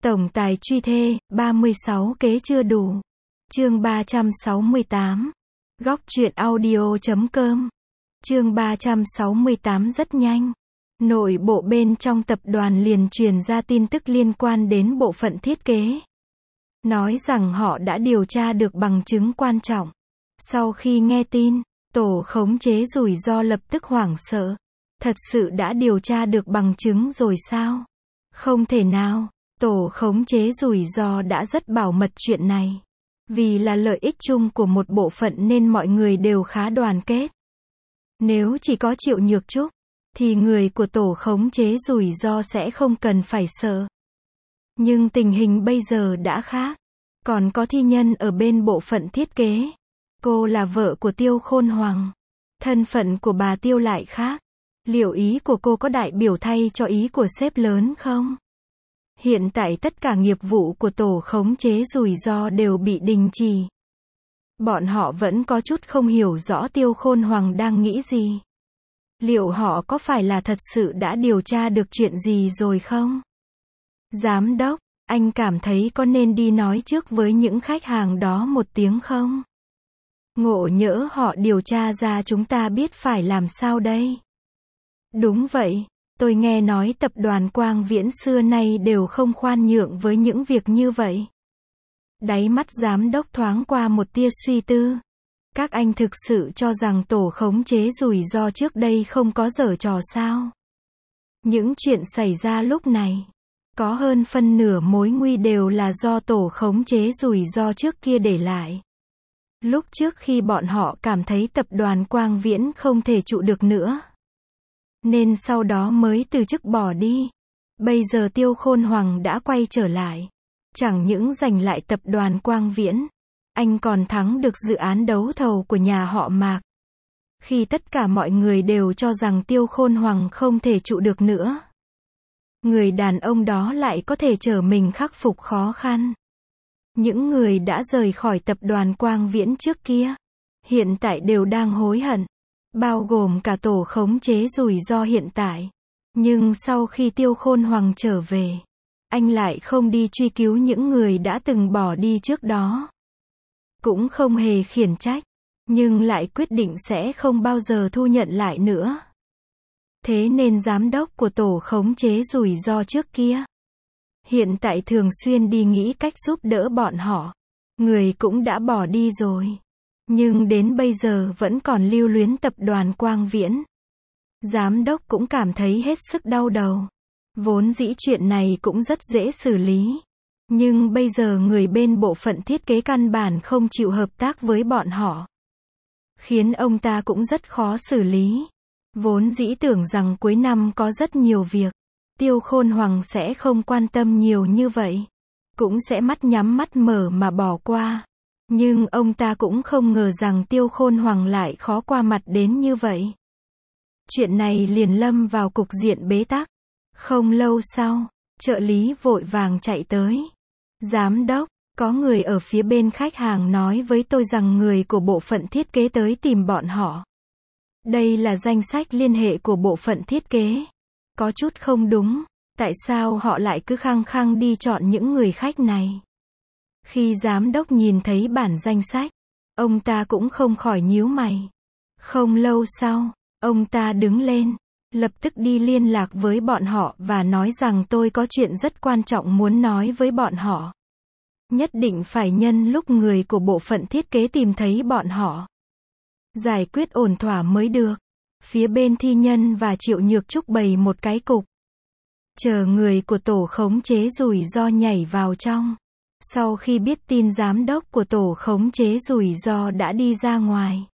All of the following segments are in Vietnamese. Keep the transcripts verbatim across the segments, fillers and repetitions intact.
Tổng tài truy thê, ba mươi sáu kế chưa đủ. Chương ba trăm sáu mươi tám. Góc truyện audio chấm com. Chương ba trăm sáu mươi tám rất nhanh. Nội bộ bên trong tập đoàn liền truyền ra tin tức liên quan đến bộ phận thiết kế. Nói rằng họ đã điều tra được bằng chứng quan trọng. Sau khi nghe tin, tổ khống chế rủi ro lập tức hoảng sợ. Thật sự đã điều tra được bằng chứng rồi sao? Không thể nào. Tổ khống chế rủi ro đã rất bảo mật chuyện này. Vì là lợi ích chung của một bộ phận nên mọi người đều khá đoàn kết. Nếu chỉ có Triệu Nhược Trúc, thì người của tổ khống chế rủi ro sẽ không cần phải sợ. Nhưng tình hình bây giờ đã khác. Còn có thi nhân ở bên bộ phận thiết kế. Cô là vợ của Tiêu Khôn Hoàng. Thân phận của bà Tiêu lại khác. Liệu ý của cô có đại biểu thay cho ý của sếp lớn không? Hiện tại tất cả nghiệp vụ của tổ khống chế rủi ro đều bị đình chỉ. Bọn họ vẫn có chút không hiểu rõ Tiêu Khôn Hoàng đang nghĩ gì. Liệu họ có phải là thật sự đã điều tra được chuyện gì rồi không? Giám đốc, anh cảm thấy có nên đi nói trước với những khách hàng đó một tiếng không? Ngộ nhỡ họ điều tra ra chúng ta biết phải làm sao đây? Đúng vậy. Tôi nghe nói tập đoàn Quang Viễn xưa nay đều không khoan nhượng với những việc như vậy. Đáy mắt giám đốc thoáng qua một tia suy tư. Các anh thực sự cho rằng tổ khống chế rủi ro trước đây không có giở trò sao? Những chuyện xảy ra lúc này, có hơn phân nửa mối nguy đều là do tổ khống chế rủi ro trước kia để lại. Lúc trước khi bọn họ cảm thấy tập đoàn Quang Viễn không thể trụ được nữa, nên sau đó mới từ chức bỏ đi. Bây giờ Tiêu Khôn Hoàng đã quay trở lại. Chẳng những giành lại tập đoàn Quang Viễn, anh còn thắng được dự án đấu thầu của nhà họ Mạc. Khi tất cả mọi người đều cho rằng Tiêu Khôn Hoàng không thể trụ được nữa, người đàn ông đó lại có thể trở mình khắc phục khó khăn. Những người đã rời khỏi tập đoàn Quang Viễn trước kia, hiện tại đều đang hối hận. Bao gồm cả tổ khống chế rủi ro hiện tại. Nhưng sau khi Tiêu Khôn Hoàng trở về, anh lại không đi truy cứu những người đã từng bỏ đi trước đó. Cũng không hề khiển trách, nhưng lại quyết định sẽ không bao giờ thu nhận lại nữa. Thế nên giám đốc của tổ khống chế rủi ro trước kia, hiện tại thường xuyên đi nghĩ cách giúp đỡ bọn họ. Người cũng đã bỏ đi rồi. Nhưng đến bây giờ vẫn còn lưu luyến tập đoàn Quang Viễn. Giám đốc cũng cảm thấy hết sức đau đầu. Vốn dĩ chuyện này cũng rất dễ xử lý. Nhưng bây giờ người bên bộ phận thiết kế căn bản không chịu hợp tác với bọn họ. Khiến ông ta cũng rất khó xử lý. Vốn dĩ tưởng rằng cuối năm có rất nhiều việc. Tiêu Khôn Hoàng sẽ không quan tâm nhiều như vậy. Cũng sẽ mắt nhắm mắt mở mà bỏ qua. Nhưng ông ta cũng không ngờ rằng Tiêu Khôn Hoàng lại khó qua mặt đến như vậy. Chuyện này liền lâm vào cục diện bế tắc. Không lâu sau, trợ lý vội vàng chạy tới. Giám đốc, có người ở phía bên khách hàng nói với tôi rằng người của bộ phận thiết kế tới tìm bọn họ. Đây là danh sách liên hệ của bộ phận thiết kế. Có chút không đúng, tại sao họ lại cứ khăng khăng đi chọn những người khách này? Khi giám đốc nhìn thấy bản danh sách, ông ta cũng không khỏi nhíu mày. Không lâu sau, ông ta đứng lên, lập tức đi liên lạc với bọn họ và nói rằng tôi có chuyện rất quan trọng muốn nói với bọn họ. Nhất định phải nhân lúc người của bộ phận thiết kế tìm thấy bọn họ. Giải quyết ổn thỏa mới được. Phía bên thi nhân và Triệu Nhược Trúc bày một cái cục. Chờ người của tổ khống chế rủi ro nhảy vào trong. Sau khi biết tin giám đốc của tổ khống chế rủi ro đã đi ra ngoài,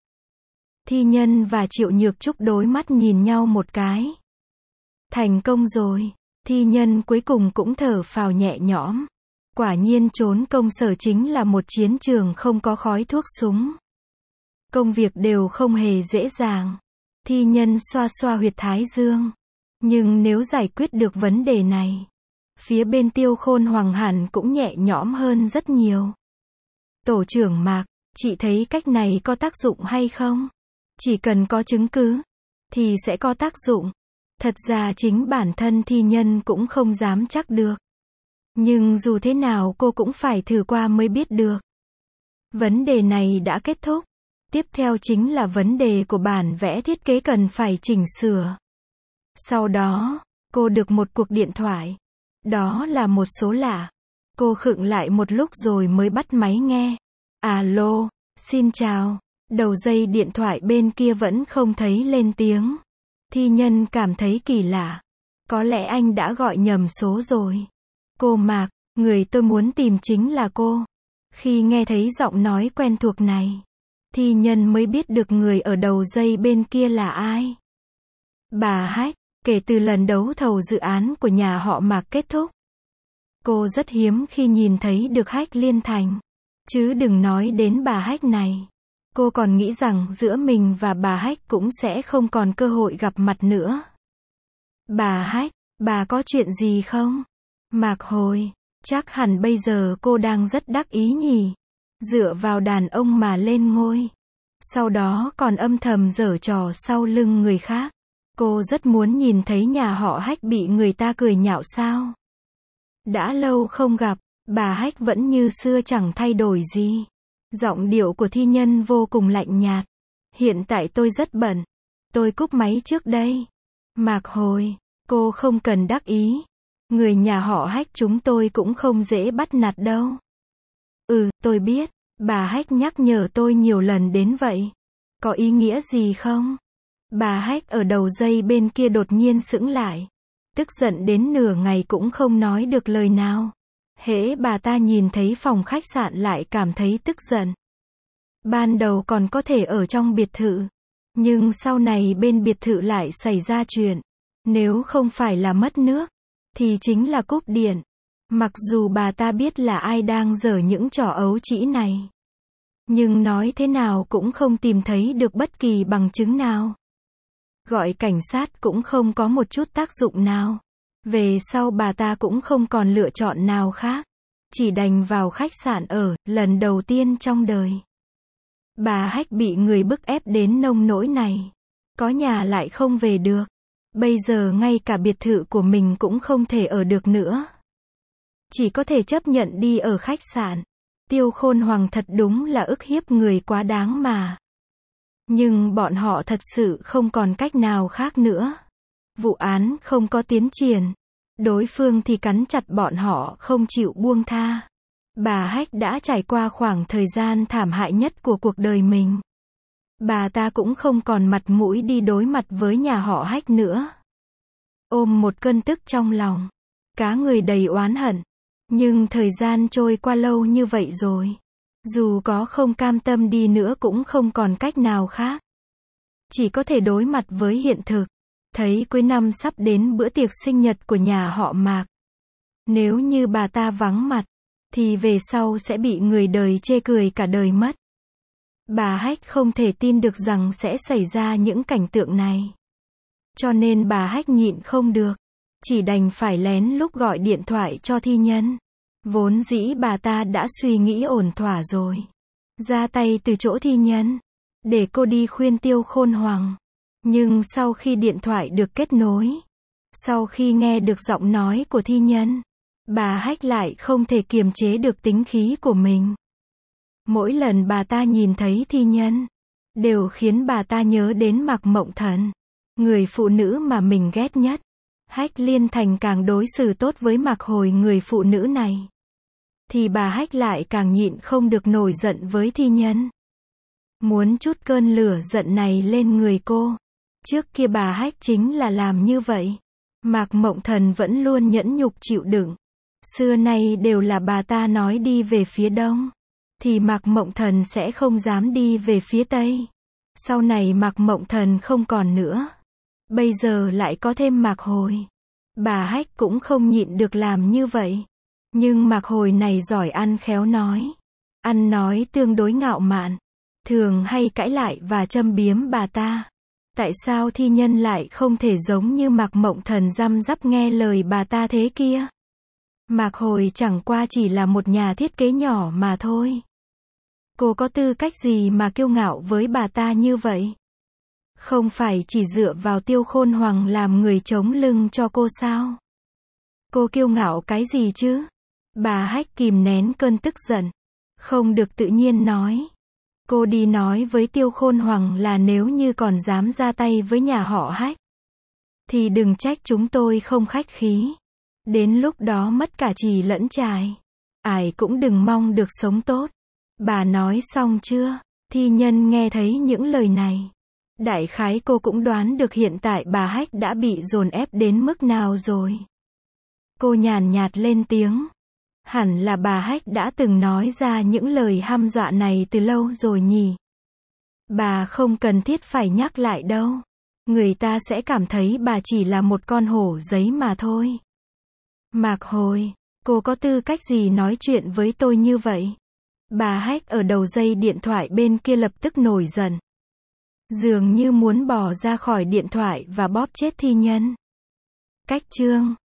thi nhân và Triệu Nhược Trúc đối mắt nhìn nhau một cái. Thành công rồi. Thi nhân cuối cùng cũng thở phào nhẹ nhõm. Quả nhiên trốn công sở chính là một chiến trường không có khói thuốc súng. Công việc đều không hề dễ dàng. Thi nhân xoa xoa huyệt thái dương. Nhưng nếu giải quyết được vấn đề này, phía bên Tiêu Khôn Hoàng hẳn cũng nhẹ nhõm hơn rất nhiều. Tổ trưởng Mạc, chị thấy cách này có tác dụng hay không? Chỉ cần có chứng cứ, thì sẽ có tác dụng. Thật ra chính bản thân thi nhân cũng không dám chắc được. Nhưng dù thế nào cô cũng phải thử qua mới biết được. Vấn đề này đã kết thúc. Tiếp theo chính là vấn đề của bản vẽ thiết kế cần phải chỉnh sửa. Sau đó, cô được một cuộc điện thoại. Đó là một số lạ. Cô khựng lại một lúc rồi mới bắt máy nghe. Alo, xin chào. Đầu dây điện thoại bên kia vẫn không thấy lên tiếng. Thi nhân cảm thấy kỳ lạ. Có lẽ anh đã gọi nhầm số rồi. Cô Mạc, người tôi muốn tìm chính là cô. Khi nghe thấy giọng nói quen thuộc này, thi nhân mới biết được người ở đầu dây bên kia là ai. Bà Hách. Kể từ lần đấu thầu dự án của nhà họ Mạc kết thúc, cô rất hiếm khi nhìn thấy được Hách Liên Thành. Chứ đừng nói đến bà Hách này. Cô còn nghĩ rằng giữa mình và bà Hách cũng sẽ không còn cơ hội gặp mặt nữa. Bà Hách, bà có chuyện gì không? Mạc Hồi, chắc hẳn bây giờ cô đang rất đắc ý nhỉ. Dựa vào đàn ông mà lên ngôi. Sau đó còn âm thầm giở trò sau lưng người khác. Cô rất muốn nhìn thấy nhà họ Hách bị người ta cười nhạo sao. Đã lâu không gặp, bà Hách vẫn như xưa chẳng thay đổi gì. Giọng điệu của thi nhân vô cùng lạnh nhạt. Hiện tại tôi rất bận. Tôi cúp máy trước đây. Mạc Hồi, cô không cần đắc ý. Người nhà họ Hách chúng tôi cũng không dễ bắt nạt đâu. Ừ, tôi biết. Bà Hách nhắc nhở tôi nhiều lần đến vậy. Có ý nghĩa gì không? Bà Hách ở đầu dây bên kia đột nhiên sững lại. Tức giận đến nửa ngày cũng không nói được lời nào. Hễ bà ta nhìn thấy phòng khách sạn lại cảm thấy tức giận. Ban đầu còn có thể ở trong biệt thự. Nhưng sau này bên biệt thự lại xảy ra chuyện. Nếu không phải là mất nước, thì chính là cúp điện. Mặc dù bà ta biết là ai đang giở những trò ấu trĩ này. Nhưng nói thế nào cũng không tìm thấy được bất kỳ bằng chứng nào. Gọi cảnh sát cũng không có một chút tác dụng nào. Về sau bà ta cũng không còn lựa chọn nào khác. Chỉ đành vào khách sạn ở, lần đầu tiên trong đời. Bà Hách bị người bức ép đến nông nỗi này. Có nhà lại không về được. Bây giờ ngay cả biệt thự của mình cũng không thể ở được nữa. Chỉ có thể chấp nhận đi ở khách sạn. Tiêu Khôn Hoàng thật đúng là ức hiếp người quá đáng mà. Nhưng bọn họ thật sự không còn cách nào khác nữa. Vụ án không có tiến triển. Đối phương thì cắn chặt bọn họ không chịu buông tha. Bà Hách đã trải qua khoảng thời gian thảm hại nhất của cuộc đời mình. Bà ta cũng không còn mặt mũi đi đối mặt với nhà họ Hách nữa. Ôm một cơn tức trong lòng. Cá người đầy oán hận. Nhưng thời gian trôi qua lâu như vậy rồi. Dù có không cam tâm đi nữa cũng không còn cách nào khác. Chỉ có thể đối mặt với hiện thực. Thấy cuối năm sắp đến bữa tiệc sinh nhật của nhà họ Mạc. Nếu như bà ta vắng mặt, thì về sau sẽ bị người đời chê cười cả đời mất. Bà Hách không thể tin được rằng sẽ xảy ra những cảnh tượng này. Cho nên bà Hách nhịn không được. Chỉ đành phải lén lúc gọi điện thoại cho thi nhân. Vốn dĩ bà ta đã suy nghĩ ổn thỏa rồi. Ra tay từ chỗ thi nhân. Để cô đi khuyên Tiêu Khôn Hoàng. Nhưng sau khi điện thoại được kết nối. Sau khi nghe được giọng nói của thi nhân. Bà Hách lại không thể kiềm chế được tính khí của mình. Mỗi lần bà ta nhìn thấy thi nhân. Đều khiến bà ta nhớ đến Mạc Mộng Thần. Người phụ nữ mà mình ghét nhất. Hách Liên Thành càng đối xử tốt với Mạc Hồi người phụ nữ này. Thì bà Hách lại càng nhịn không được nổi giận với thi nhân. Muốn chút cơn lửa giận này lên người cô. Trước kia bà Hách chính là làm như vậy. Mạc Mộng Thần vẫn luôn nhẫn nhục chịu đựng. Xưa nay đều là bà ta nói đi về phía đông. Thì Mạc Mộng Thần sẽ không dám đi về phía tây. Sau này Mạc Mộng Thần không còn nữa. Bây giờ lại có thêm Mạc Hồi. Bà Hách cũng không nhịn được làm như vậy. Nhưng Mạc Hồi này giỏi ăn khéo nói. Ăn nói tương đối ngạo mạn. Thường hay cãi lại và châm biếm bà ta. Tại sao thi nhân lại không thể giống như Mạc Mộng Thần răm rắp nghe lời bà ta thế kia? Mạc Hồi chẳng qua chỉ là một nhà thiết kế nhỏ mà thôi. Cô có tư cách gì mà kiêu ngạo với bà ta như vậy? Không phải chỉ dựa vào Tiêu Khôn Hoàng làm người chống lưng cho cô sao? Cô kiêu ngạo cái gì chứ? Bà Hách kìm nén cơn tức giận. Không được tự nhiên nói. Cô đi nói với Tiêu Khôn Hoằng là nếu như còn dám ra tay với nhà họ Hách, thì đừng trách chúng tôi không khách khí. Đến lúc đó mất cả chì lẫn chài. Ải cũng đừng mong được sống tốt. Bà nói xong chưa? Thi Nhân nghe thấy những lời này. Đại khái cô cũng đoán được hiện tại bà Hách đã bị dồn ép đến mức nào rồi. Cô nhàn nhạt lên tiếng. Hẳn là bà Hách đã từng nói ra những lời hăm dọa này từ lâu rồi nhỉ. Bà không cần thiết phải nhắc lại đâu. Người ta sẽ cảm thấy bà chỉ là một con hổ giấy mà thôi. Mạc Hồi, cô có tư cách gì nói chuyện với tôi như vậy? Bà Hách ở đầu dây điện thoại bên kia lập tức nổi giận. Dường như muốn bỏ ra khỏi điện thoại và bóp chết Thi Nhân. Cách chương